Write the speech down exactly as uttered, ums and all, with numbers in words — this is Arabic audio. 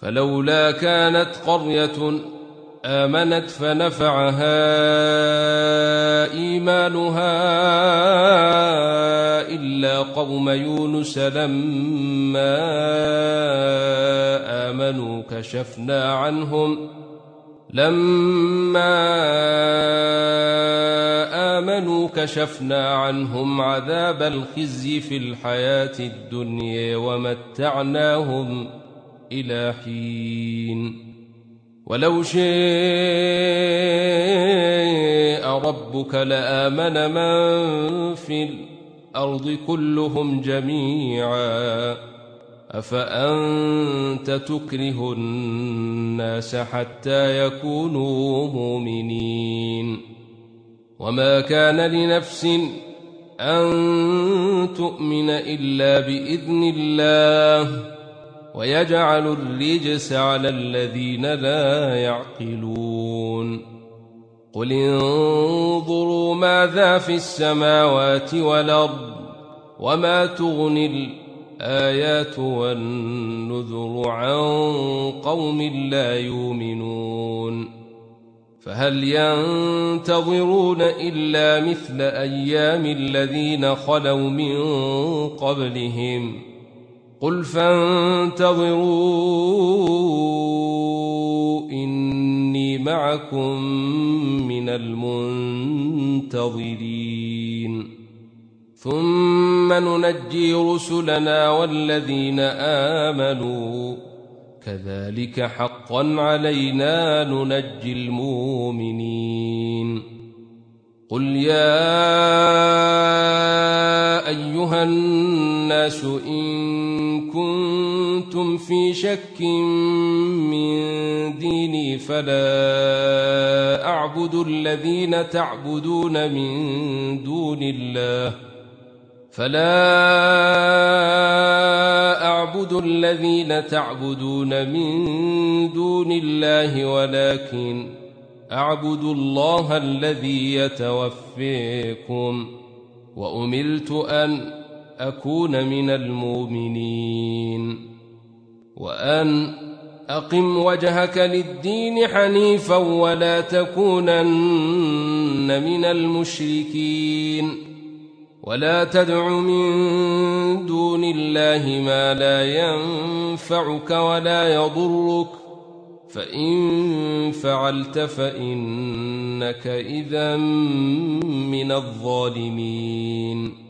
فلولا كانت قرية آمنت فنفعها إيمانها إلا قوم يونس لما آمنوا كشفنا عنهم لما آمنوا كشفنا عنهم عذاب الخزي في الحياة الدنيا ومتعناهم إلى حين ولو شاء ربك لآمن من في الأرض كلهم جميعا أفأنت تكره الناس حتى يكونوا مؤمنين وما كان لنفس أن تؤمن إلا بإذن الله ويجعل الرجس على الذين لا يعقلون قل انظروا ماذا في السماوات والأرض وما تغني الآيات والنذر عن قوم لا يؤمنون فهل ينتظرون إلا مثل أيام الذين خلوا من قبلهم قل فانتظروا إني معكم من المنتظرين ثم ننجي رسلنا والذين آمنوا كذلك حقا علينا ننجي المؤمنين قل يا أيها الناس إن كنتم في شك من ديني فلا أعبد الذين تعبدون من دون الله فلا أعبد الذين تعبدون من دون الله ولكن أعبد الله الذي يتوفيكم وأمرت أن أكون من المؤمنين وأن أقم وجهك للدين حنيفا ولا تكونن من المشركين ولا تدع من دون الله ما لا ينفعك ولا يضرك فإن فعلت فإنك إذا من الظالمين